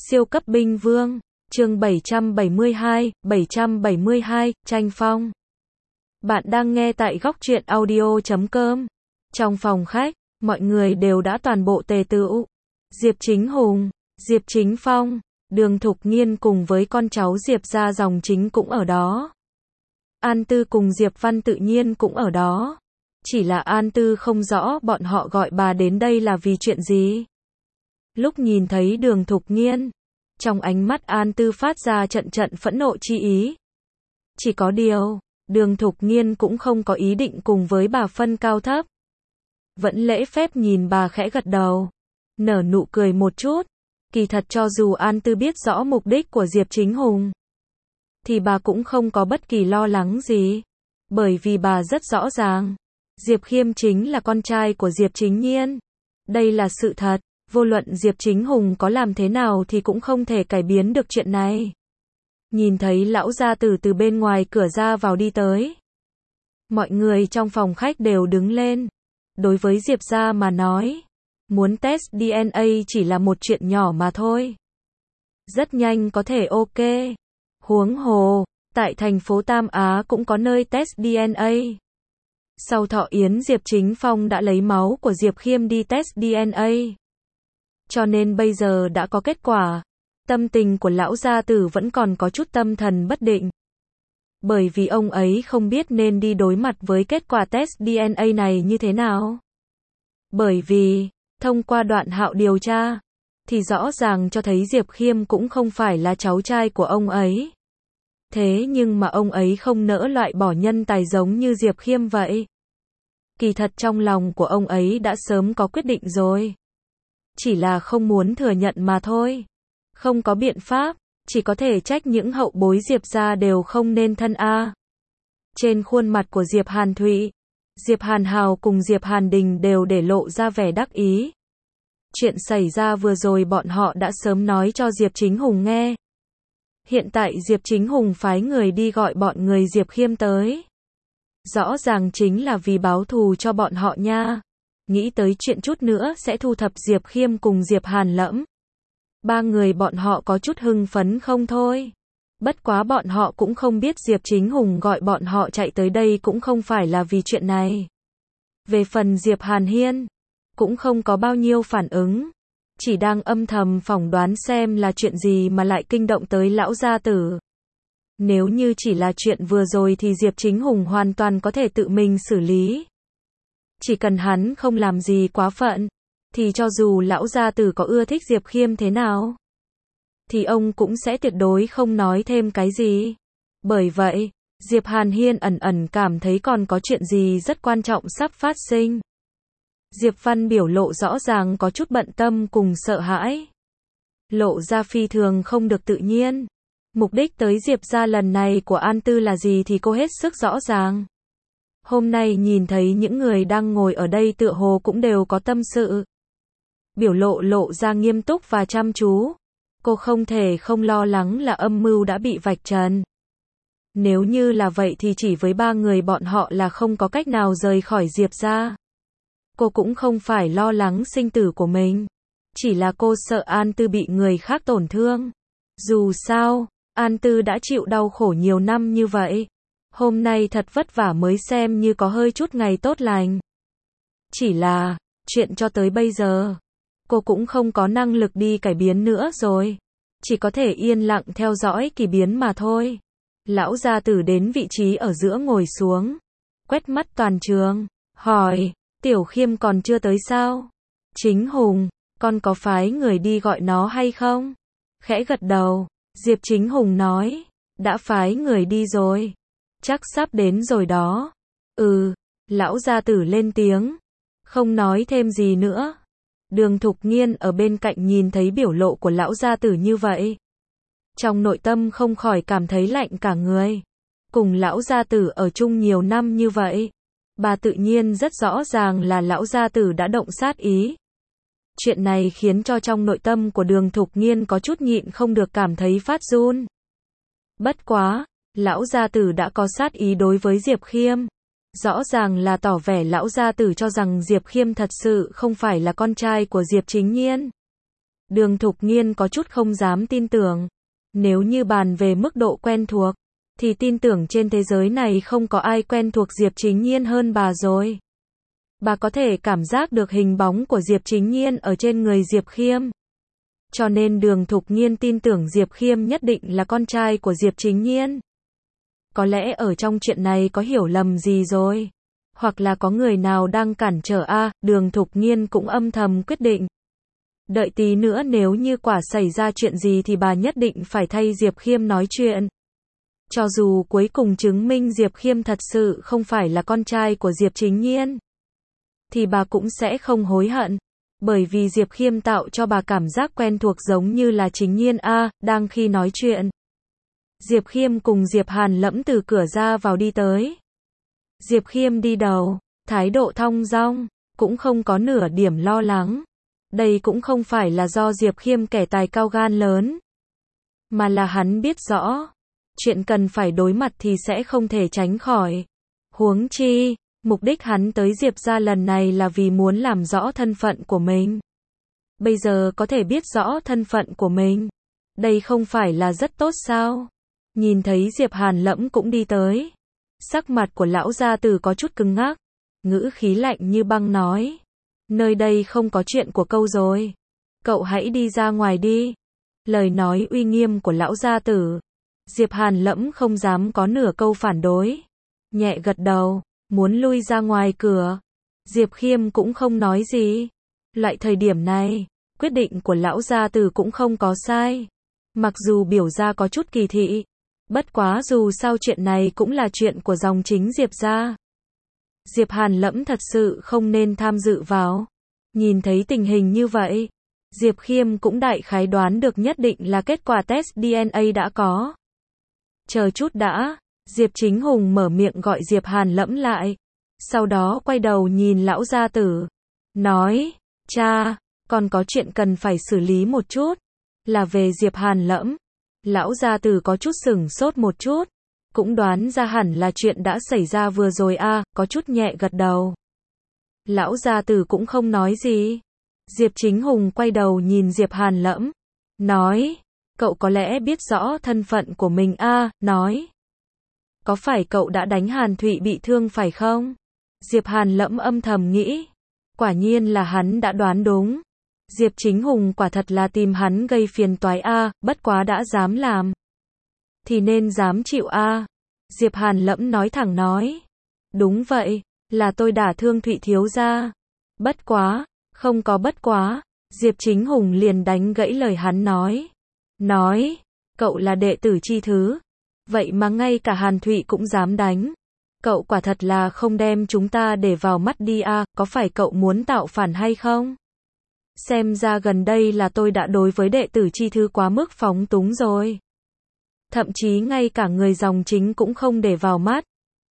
Siêu cấp binh vương, chương 772, tranh phong. Bạn đang nghe tại góc truyện audio.com. Trong phòng khách, mọi người đều đã toàn bộ tề tựu. Diệp Chính Hùng, Diệp Chính Phong, Đường Thục Nghiên cùng với con cháu Diệp gia dòng chính cũng ở đó. An Tư cùng Diệp Văn tự nhiên cũng ở đó. Chỉ là An Tư không rõ bọn họ gọi bà đến đây là vì chuyện gì. Lúc nhìn thấy Đường Thục Nghiên, trong ánh mắt An Tư phát ra trận trận phẫn nộ chi ý. Chỉ có điều, Đường Thục Nghiên cũng không có ý định cùng với bà phân cao thấp. Vẫn lễ phép nhìn bà khẽ gật đầu, nở nụ cười một chút. Kỳ thật cho dù An Tư biết rõ mục đích của Diệp Chính Hùng, thì bà cũng không có bất kỳ lo lắng gì. Bởi vì bà rất rõ ràng, Diệp Khiêm chính là con trai của Diệp Chính Nhiên. Đây là sự thật, vô luận Diệp Chính Hùng có làm thế nào thì cũng không thể cải biến được chuyện này. Nhìn thấy lão gia tử từ bên ngoài cửa ra vào đi tới. Mọi người trong phòng khách đều đứng lên. Đối với Diệp gia mà nói, muốn test DNA chỉ là một chuyện nhỏ mà thôi. Rất nhanh có thể ok. Huống hồ, tại thành phố Tam Á cũng có nơi test DNA. Sau thọ yến Diệp Chính Phong đã lấy máu của Diệp Khiêm đi test DNA. Cho nên bây giờ đã có kết quả. Tâm tình của lão gia tử vẫn còn có chút tâm thần bất định. Bởi vì ông ấy không biết nên đi đối mặt với kết quả test DNA này như thế nào. Bởi vì, thông qua đoạn hạo điều tra, thì rõ ràng cho thấy Diệp Khiêm cũng không phải là cháu trai của ông ấy. Thế nhưng mà ông ấy không nỡ loại bỏ nhân tài giống như Diệp Khiêm vậy. Kỳ thật trong lòng của ông ấy đã sớm có quyết định rồi. Chỉ là không muốn thừa nhận mà thôi. Không có biện pháp, chỉ có thể trách những hậu bối Diệp gia đều không nên thân a. Trên khuôn mặt của Diệp Hàn Thụy, Diệp Hàn Hào cùng Diệp Hàn Đình đều để lộ ra vẻ đắc ý. Chuyện xảy ra vừa rồi bọn họ đã sớm nói cho Diệp Chính Hùng nghe. Hiện tại Diệp Chính Hùng phái người đi gọi bọn người Diệp Khiêm tới. Rõ ràng chính là vì báo thù cho bọn họ nha. Nghĩ tới chuyện chút nữa sẽ thu thập Diệp Khiêm cùng Diệp Hàn Lẫm. Ba người bọn họ có chút hưng phấn không thôi. Bất quá bọn họ cũng không biết Diệp Chính Hùng gọi bọn họ chạy tới đây cũng không phải là vì chuyện này. Về phần Diệp Hàn Hiên, cũng không có bao nhiêu phản ứng. Chỉ đang âm thầm phỏng đoán xem là chuyện gì mà lại kinh động tới lão gia tử. Nếu như chỉ là chuyện vừa rồi thì Diệp Chính Hùng hoàn toàn có thể tự mình xử lý. Chỉ cần hắn không làm gì quá phận, thì cho dù lão gia tử có ưa thích Diệp Khiêm thế nào, thì ông cũng sẽ tuyệt đối không nói thêm cái gì. Bởi vậy, Diệp Hàn Hiên ẩn ẩn cảm thấy còn có chuyện gì rất quan trọng sắp phát sinh. Diệp Văn biểu lộ rõ ràng có chút bận tâm cùng sợ hãi. Lộ ra phi thường không được tự nhiên. Mục đích tới Diệp gia lần này của An Tư là gì thì cô hết sức rõ ràng. Hôm nay nhìn thấy những người đang ngồi ở đây tựa hồ cũng đều có tâm sự. Biểu lộ ra nghiêm túc và chăm chú. Cô không thể không lo lắng là âm mưu đã bị vạch trần. Nếu như là vậy thì chỉ với ba người bọn họ là không có cách nào rời khỏi Diệp gia. Cô cũng không phải lo lắng sinh tử của mình. Chỉ là cô sợ An Tư bị người khác tổn thương. Dù sao, An Tư đã chịu đau khổ nhiều năm như vậy. Hôm nay thật vất vả mới xem như có hơi chút ngày tốt lành. Chỉ là, chuyện cho tới bây giờ, cô cũng không có năng lực đi cải biến nữa rồi. Chỉ có thể yên lặng theo dõi kỳ biến mà thôi. Lão gia tử đến vị trí ở giữa ngồi xuống. Quét mắt toàn trường, hỏi, Tiểu Khiêm còn chưa tới sao? Chính Hùng, con có phái người đi gọi nó hay không? Khẽ gật đầu, Diệp Chính Hùng nói, đã phái người đi rồi. Chắc sắp đến rồi đó. Lão gia tử lên tiếng. Không nói thêm gì nữa. Đường Thục Nghiên ở bên cạnh nhìn thấy biểu lộ của lão gia tử như vậy. Trong nội tâm không khỏi cảm thấy lạnh cả người. Cùng lão gia tử ở chung nhiều năm như vậy. Bà tự nhiên rất rõ ràng là lão gia tử đã động sát ý. Chuyện này khiến cho trong nội tâm của Đường Thục Nghiên có chút nhịn không được cảm thấy phát run. Bất quá, lão gia tử đã có sát ý đối với Diệp Khiêm. Rõ ràng là tỏ vẻ lão gia tử cho rằng Diệp Khiêm thật sự không phải là con trai của Diệp Chính Nhiên. Đường Thục Nghiên có chút không dám tin tưởng. Nếu như bàn về mức độ quen thuộc, thì tin tưởng trên thế giới này không có ai quen thuộc Diệp Chính Nhiên hơn bà rồi. Bà có thể cảm giác được hình bóng của Diệp Chính Nhiên ở trên người Diệp Khiêm. Cho nên Đường Thục Nghiên tin tưởng Diệp Khiêm nhất định là con trai của Diệp Chính Nhiên. Có lẽ ở trong chuyện này có hiểu lầm gì rồi. Hoặc là có người nào đang cản trở Đường Thục Nghiên cũng âm thầm quyết định. Đợi tí nữa nếu như quả xảy ra chuyện gì thì bà nhất định phải thay Diệp Khiêm nói chuyện. Cho dù cuối cùng chứng minh Diệp Khiêm thật sự không phải là con trai của Diệp Chính Nhiên, thì bà cũng sẽ không hối hận. Bởi vì Diệp Khiêm tạo cho bà cảm giác quen thuộc giống như là Chính Nhiên đang khi nói chuyện. Diệp Khiêm cùng Diệp Hàn Lẫm từ cửa ra vào đi tới. Diệp Khiêm đi đầu, thái độ thong dong, cũng không có nửa điểm lo lắng. Đây cũng không phải là do Diệp Khiêm kẻ tài cao gan lớn, mà là hắn biết rõ, chuyện cần phải đối mặt thì sẽ không thể tránh khỏi. Huống chi, mục đích hắn tới Diệp gia lần này là vì muốn làm rõ thân phận của mình. Bây giờ có thể biết rõ thân phận của mình, đây không phải là rất tốt sao? Nhìn thấy Diệp Hàn Lẫm cũng đi tới, sắc mặt của lão gia tử có chút cứng ngắc, ngữ khí lạnh như băng nói: nơi đây không có chuyện của cậu rồi, cậu hãy đi ra ngoài đi. Lời nói uy nghiêm của lão gia tử, Diệp Hàn Lẫm không dám có nửa câu phản đối, nhẹ gật đầu, muốn lui ra ngoài cửa. Diệp Khiêm cũng không nói gì. Loại thời điểm này, quyết định của lão gia tử cũng không có sai. Mặc dù biểu ra có chút kỳ thị, bất quá dù sao chuyện này cũng là chuyện của dòng chính Diệp gia. Diệp Hàn Lẫm thật sự không nên tham dự vào. Nhìn thấy tình hình như vậy, Diệp Khiêm cũng đại khái đoán được nhất định là kết quả test DNA đã có. Chờ chút đã, Diệp Chính Hùng mở miệng gọi Diệp Hàn Lẫm lại. Sau đó quay đầu nhìn lão gia tử, nói: cha, còn có chuyện cần phải xử lý một chút, là về Diệp Hàn Lẫm. Lão gia tử có chút sửng sốt một chút, cũng đoán ra hẳn là chuyện đã xảy ra vừa rồi có chút nhẹ gật đầu. Lão gia tử cũng không nói gì. Diệp Chính Hùng quay đầu nhìn Diệp Hàn Lẫm, nói: cậu có lẽ biết rõ thân phận của mình nói: có phải cậu đã đánh Hàn Thụy bị thương phải không? Diệp Hàn Lẫm âm thầm nghĩ, quả nhiên là hắn đã đoán đúng. Diệp Chính Hùng quả thật là tìm hắn gây phiền toái bất quá đã dám làm thì nên dám chịu Diệp Hàn Lẫm nói thẳng nói: đúng vậy, là tôi đả thương Thụy thiếu gia. Bất quá, không có bất quá. Diệp Chính Hùng liền đánh gãy lời hắn nói: cậu là đệ tử chi thứ, vậy mà ngay cả Hàn Thụy cũng dám đánh. Cậu quả thật là không đem chúng ta để vào mắt đi có phải cậu muốn tạo phản hay không? Xem ra gần đây là tôi đã đối với đệ tử chi thứ quá mức phóng túng rồi. Thậm chí ngay cả người dòng chính cũng không để vào mắt.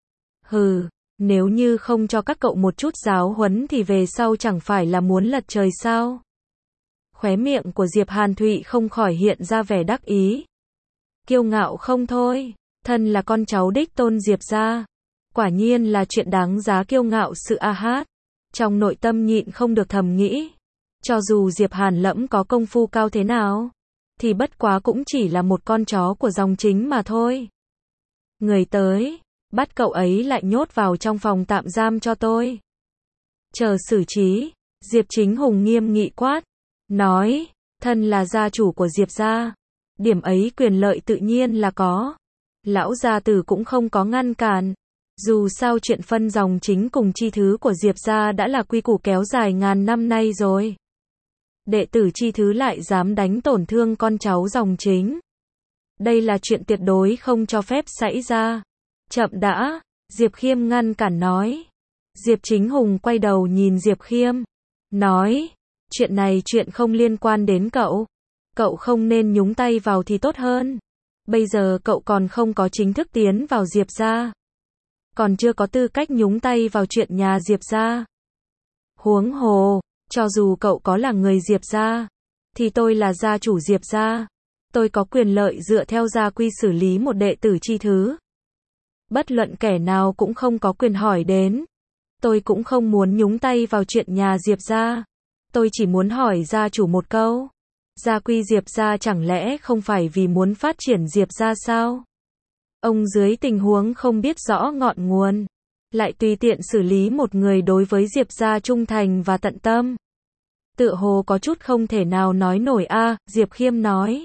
Hừ, nếu như không cho các cậu một chút giáo huấn thì về sau chẳng phải là muốn lật trời sao? Khóe miệng của Diệp Hàn Thụy không khỏi hiện ra vẻ đắc ý. Kiêu ngạo không thôi, thân là con cháu đích tôn Diệp gia, quả nhiên là chuyện đáng giá kiêu ngạo sự Trong nội tâm nhịn không được thầm nghĩ, cho dù Diệp Hàn Lẫm có công phu cao thế nào, thì bất quá cũng chỉ là một con chó của dòng chính mà thôi. Người tới, bắt cậu ấy lại nhốt vào trong phòng tạm giam cho tôi. Chờ xử trí, Diệp Chính Hùng nghiêm nghị quát, nói: thân là gia chủ của Diệp gia, điểm ấy quyền lợi tự nhiên là có. Lão gia tử cũng không có ngăn cản. Dù sao chuyện phân dòng chính cùng chi thứ của Diệp gia đã là quy củ kéo dài ngàn năm nay rồi. Đệ tử chi thứ lại dám đánh tổn thương con cháu dòng chính. Đây là chuyện tuyệt đối không cho phép xảy ra. Chậm đã, Diệp Khiêm ngăn cản nói. Diệp Chính Hùng quay đầu nhìn Diệp Khiêm, nói: chuyện này chuyện không liên quan đến cậu. Cậu không nên nhúng tay vào thì tốt hơn. Bây giờ cậu còn không có chính thức tiến vào Diệp gia, còn chưa có tư cách nhúng tay vào chuyện nhà Diệp gia. Huống hồ, cho dù cậu có là người Diệp gia, thì tôi là gia chủ Diệp gia. Tôi có quyền lợi dựa theo gia quy xử lý một đệ tử chi thứ. Bất luận kẻ nào cũng không có quyền hỏi đến. Tôi cũng không muốn nhúng tay vào chuyện nhà Diệp gia. Tôi chỉ muốn hỏi gia chủ một câu. Gia quy Diệp gia chẳng lẽ không phải vì muốn phát triển Diệp gia sao? Ông dưới tình huống không biết rõ ngọn nguồn, lại tùy tiện xử lý một người đối với Diệp gia trung thành và tận tâm. Tựa hồ có chút không thể nào nói nổi a, Diệp Khiêm nói.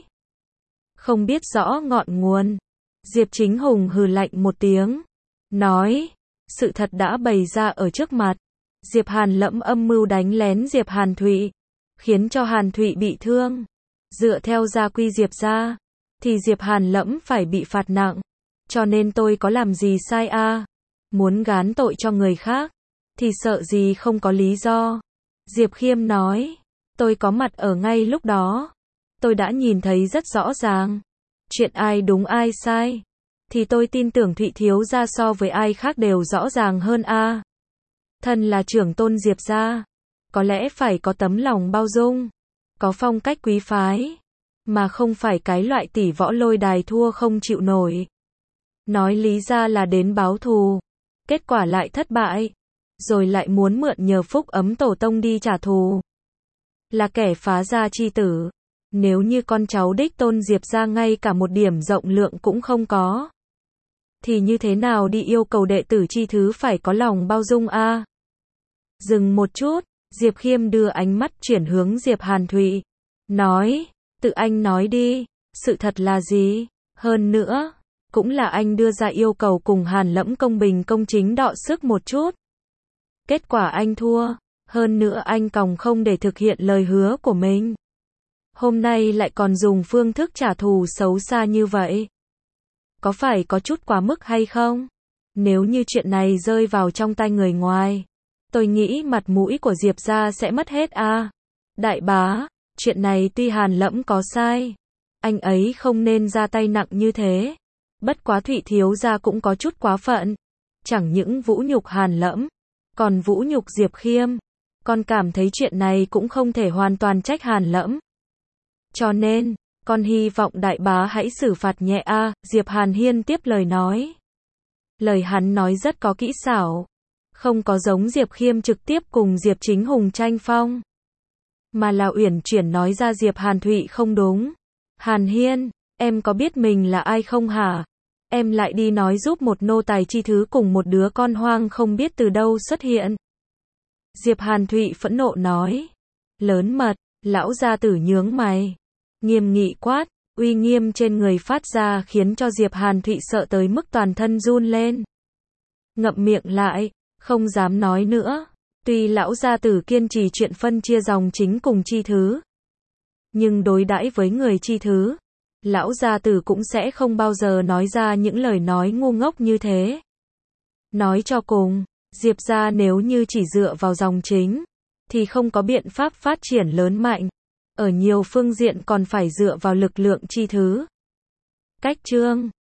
Không biết rõ ngọn nguồn. Diệp Chính Hùng hừ lạnh một tiếng, nói, sự thật đã bày ra ở trước mặt. Diệp Hàn Lẫm âm mưu đánh lén Diệp Hàn Thụy, khiến cho Hàn Thụy bị thương. Dựa theo gia quy Diệp gia, thì Diệp Hàn Lẫm phải bị phạt nặng. Cho nên tôi có làm gì sai a? Muốn gán tội cho người khác, thì sợ gì không có lý do. Diệp Khiêm nói, tôi có mặt ở ngay lúc đó. Tôi đã nhìn thấy rất rõ ràng. Chuyện ai đúng ai sai, thì tôi tin tưởng Thụy thiếu gia so với ai khác đều rõ ràng hơn a. Thân là trưởng tôn Diệp gia, có lẽ phải có tấm lòng bao dung, có phong cách quý phái, mà không phải cái loại tỷ võ lôi đài thua không chịu nổi. Nói lý ra là đến báo thù, kết quả lại thất bại, rồi lại muốn mượn nhờ phúc ấm tổ tông đi trả thù. Là kẻ phá gia chi tử. Nếu như con cháu đích tôn Diệp gia ngay cả một điểm rộng lượng cũng không có, thì như thế nào đi yêu cầu đệ tử chi thứ phải có lòng bao dung a? Dừng một chút, Diệp Khiêm đưa ánh mắt chuyển hướng Diệp Hàn Thụy, nói, tự anh nói đi, sự thật là gì? Hơn nữa, cũng là anh đưa ra yêu cầu cùng Hàn Lẫm công bình công chính đọ sức một chút. Kết quả anh thua, hơn nữa anh còng không để thực hiện lời hứa của mình. Hôm nay lại còn dùng phương thức trả thù xấu xa như vậy. Có phải có chút quá mức hay không? Nếu như chuyện này rơi vào trong tay người ngoài, tôi nghĩ mặt mũi của Diệp gia sẽ mất hết a. Đại bá, chuyện này tuy Hàn Lẫm có sai, anh ấy không nên ra tay nặng như thế. Bất quá Thụy thiếu gia cũng có chút quá phận. Chẳng những vũ nhục Hàn Lẫm, còn vũ nhục Diệp Khiêm. Con cảm thấy chuyện này cũng không thể hoàn toàn trách Hàn Lẫm. Cho nên, con hy vọng đại bá hãy xử phạt nhẹ a. Diệp Hàn Hiên tiếp lời nói. Lời hắn nói rất có kỹ xảo, không có giống Diệp Khiêm trực tiếp cùng Diệp Chính Hùng tranh phong, mà là uyển chuyển nói ra Diệp Hàn Thụy không đúng. Hàn Hiên, em có biết mình là ai không hả? Em lại đi nói giúp một nô tài chi thứ cùng một đứa con hoang không biết từ đâu xuất hiện. Diệp Hàn Thụy phẫn nộ nói. Lớn mật, lão gia tử nhướng mày, nghiêm nghị quát, uy nghiêm trên người phát ra khiến cho Diệp Hàn Thụy sợ tới mức toàn thân run lên. Ngậm miệng lại, không dám nói nữa. Tuy lão gia tử kiên trì chuyện phân chia dòng chính cùng chi thứ, nhưng đối đãi với người chi thứ, lão gia tử cũng sẽ không bao giờ nói ra những lời nói ngu ngốc như thế. Nói cho cùng, Diệp gia nếu như chỉ dựa vào dòng chính, thì không có biện pháp phát triển lớn mạnh. Ở nhiều phương diện còn phải dựa vào lực lượng chi thứ. Cách chương